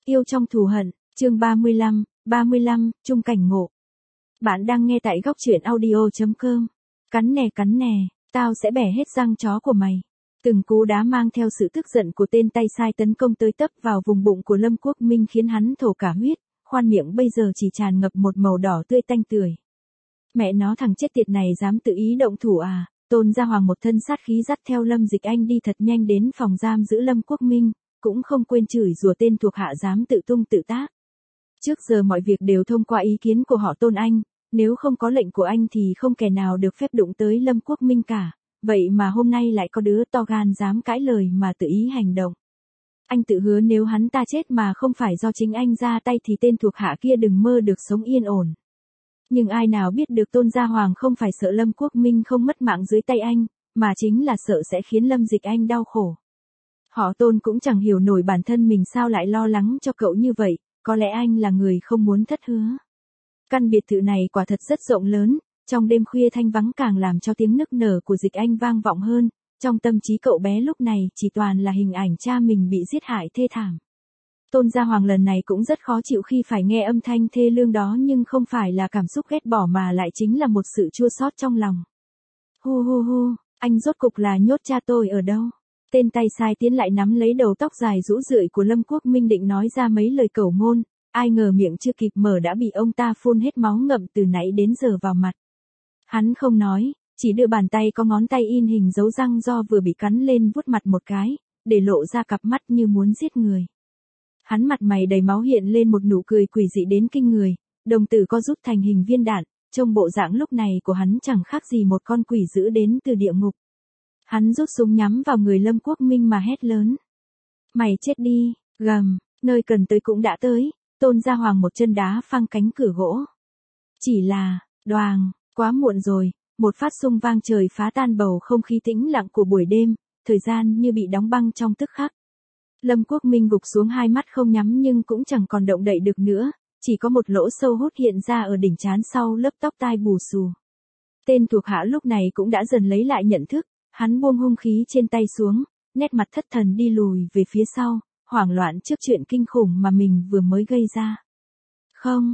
Yêu trong thù hận, chương 35, chung cảnh ngộ. Bạn đang nghe tại góc truyện audio.com. Cắn nè, tao sẽ bẻ hết răng chó của mày. Từng cú đá mang theo sự tức giận của tên tay sai tấn công tới tấp vào vùng bụng của Lâm Quốc Minh khiến hắn thổ cả huyết, khoan miệng bây giờ chỉ tràn ngập một màu đỏ tươi tanh tưởi. Mẹ nó, thằng chết tiệt này dám tự ý động thủ à? Tôn Gia Hoàng một thân sát khí dắt theo Lâm Dịch Anh đi thật nhanh đến phòng giam giữ Lâm Quốc Minh, cũng không quên chửi rủa tên thuộc hạ dám tự tung tự tác. Trước giờ mọi việc đều thông qua ý kiến của họ Tôn anh, nếu không có lệnh của anh thì không kẻ nào được phép đụng tới Lâm Quốc Minh cả, vậy mà hôm nay lại có đứa to gan dám cãi lời mà tự ý hành động. Anh tự hứa nếu hắn ta chết mà không phải do chính anh ra tay thì tên thuộc hạ kia đừng mơ được sống yên ổn. Nhưng ai nào biết được Tôn Gia Hoàng không phải sợ Lâm Quốc Minh không mất mạng dưới tay anh, mà chính là sợ sẽ khiến Lâm Dịch Anh đau khổ. Họ Tôn cũng chẳng hiểu nổi bản thân mình sao lại lo lắng cho cậu như vậy, có lẽ anh là người không muốn thất hứa. Căn biệt thự này quả thật rất rộng lớn, trong đêm khuya thanh vắng càng làm cho tiếng nức nở của Dịch Anh vang vọng hơn, trong tâm trí cậu bé lúc này chỉ toàn là hình ảnh cha mình bị giết hại thê thảm. Tôn Gia Hoàng lần này cũng rất khó chịu khi phải nghe âm thanh thê lương đó, nhưng không phải là cảm xúc ghét bỏ mà lại chính là một sự chua xót trong lòng. Hu, anh rốt cục là nhốt cha tôi ở đâu? Tên tay sai tiến lại nắm lấy đầu tóc dài rũ rượi của Lâm Quốc Minh định nói ra mấy lời cẩu ngôn, ai ngờ miệng chưa kịp mở đã bị ông ta phun hết máu ngậm từ nãy đến giờ vào mặt. Hắn không nói, chỉ đưa bàn tay có ngón tay in hình dấu răng do vừa bị cắn lên vuốt mặt một cái, để lộ ra cặp mắt như muốn giết người. Hắn mặt mày đầy máu hiện lên một nụ cười quỷ dị đến kinh người, đồng tử co rút thành hình viên đạn, trông bộ dạng lúc này của hắn chẳng khác gì một con quỷ dữ đến từ địa ngục. Hắn rút súng nhắm vào người Lâm Quốc Minh mà hét lớn. Mày chết đi, gầm, nơi cần tới cũng đã tới, Tôn Gia Hoàng một chân đá phăng cánh cửa gỗ. Chỉ là, đoàng, quá muộn rồi, một phát xung vang trời phá tan bầu không khí tĩnh lặng của buổi đêm, thời gian như bị đóng băng trong tức khắc. Lâm Quốc Minh gục xuống, hai mắt không nhắm nhưng cũng chẳng còn động đậy được nữa, chỉ có một lỗ sâu hút hiện ra ở đỉnh trán sau lớp tóc tai bù xù. Tên thuộc hạ lúc này cũng đã dần lấy lại nhận thức, hắn buông hung khí trên tay xuống, nét mặt thất thần đi lùi về phía sau, hoảng loạn trước chuyện kinh khủng mà mình vừa mới gây ra. Không,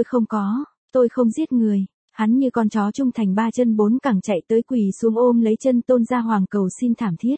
tôi không giết người. Hắn như con chó trung thành ba chân bốn cẳng chạy tới quỳ xuống ôm lấy chân Tôn Gia Hoàng cầu xin thảm thiết.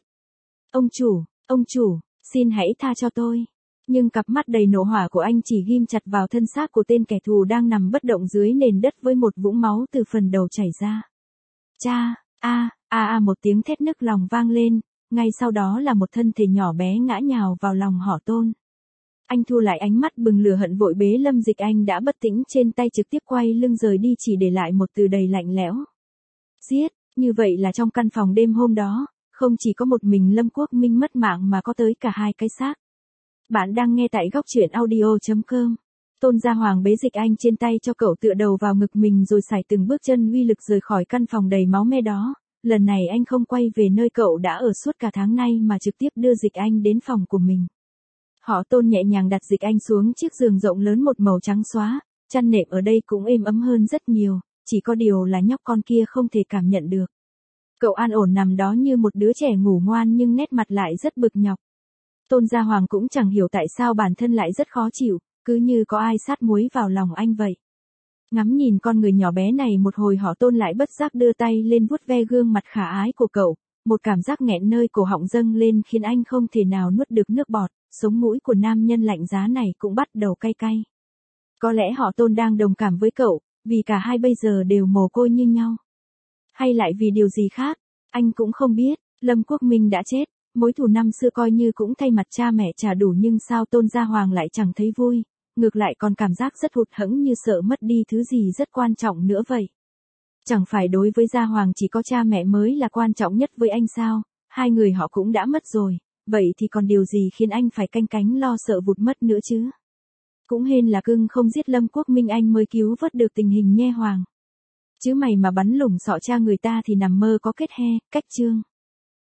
Ông chủ, xin hãy tha cho tôi. Nhưng cặp mắt đầy nộ hỏa của anh chỉ ghim chặt vào thân xác của tên kẻ thù đang nằm bất động dưới nền đất với một vũng máu từ phần đầu chảy ra. Cha, một tiếng thét nức lòng vang lên, ngay sau đó là một thân thể nhỏ bé ngã nhào vào lòng họ Tôn. Anh thu lại ánh mắt bừng lửa hận vội bế Lâm Dịch Anh đã bất tỉnh trên tay trực tiếp quay lưng rời đi, chỉ để lại một từ đầy lạnh lẽo. Giết, như vậy là trong căn phòng đêm hôm đó, không chỉ có một mình Lâm Quốc Minh mất mạng mà có tới cả hai cái xác. Bạn đang nghe tại góc truyện audio.com. Tôn Gia Hoàng bế Dịch Anh trên tay cho cậu tựa đầu vào ngực mình rồi sải từng bước chân uy lực rời khỏi căn phòng đầy máu me đó. Lần này anh không quay về nơi cậu đã ở suốt cả tháng nay mà trực tiếp đưa Dịch Anh đến phòng của mình. Họ Tôn nhẹ nhàng đặt Dịch Anh xuống chiếc giường rộng lớn một màu trắng xóa, chăn nệm ở đây cũng êm ấm hơn rất nhiều, chỉ có điều là nhóc con kia không thể cảm nhận được. Cậu an ổn nằm đó như một đứa trẻ ngủ ngoan nhưng nét mặt lại rất bực nhọc. Tôn Gia Hoàng cũng chẳng hiểu tại sao bản thân lại rất khó chịu, cứ như có ai sát muối vào lòng anh vậy. Ngắm nhìn con người nhỏ bé này một hồi, họ Tôn lại bất giác đưa tay lên vuốt ve gương mặt khả ái của cậu, một cảm giác nghẹn nơi cổ họng dâng lên khiến anh không thể nào nuốt được nước bọt, sống mũi của nam nhân lạnh giá này cũng bắt đầu cay cay. Có lẽ họ Tôn đang đồng cảm với cậu, vì cả hai bây giờ đều mồ côi như nhau. Hay lại vì điều gì khác, anh cũng không biết. Lâm Quốc Minh đã chết, mối thù năm xưa coi như cũng thay mặt cha mẹ trả đủ, nhưng sao Tôn Gia Hoàng lại chẳng thấy vui, ngược lại còn cảm giác rất hụt hẫng như sợ mất đi thứ gì rất quan trọng nữa vậy. Chẳng phải đối với Gia Hoàng chỉ có cha mẹ mới là quan trọng nhất với anh sao, hai người họ cũng đã mất rồi, vậy thì còn điều gì khiến anh phải canh cánh lo sợ vụt mất nữa chứ? Cũng hên là cưng không giết Lâm Quốc Minh anh mới cứu vớt được tình hình nhe Hoàng. Chứ mày mà bắn lủng sọ cha người ta thì nằm mơ có kết he, cách chương.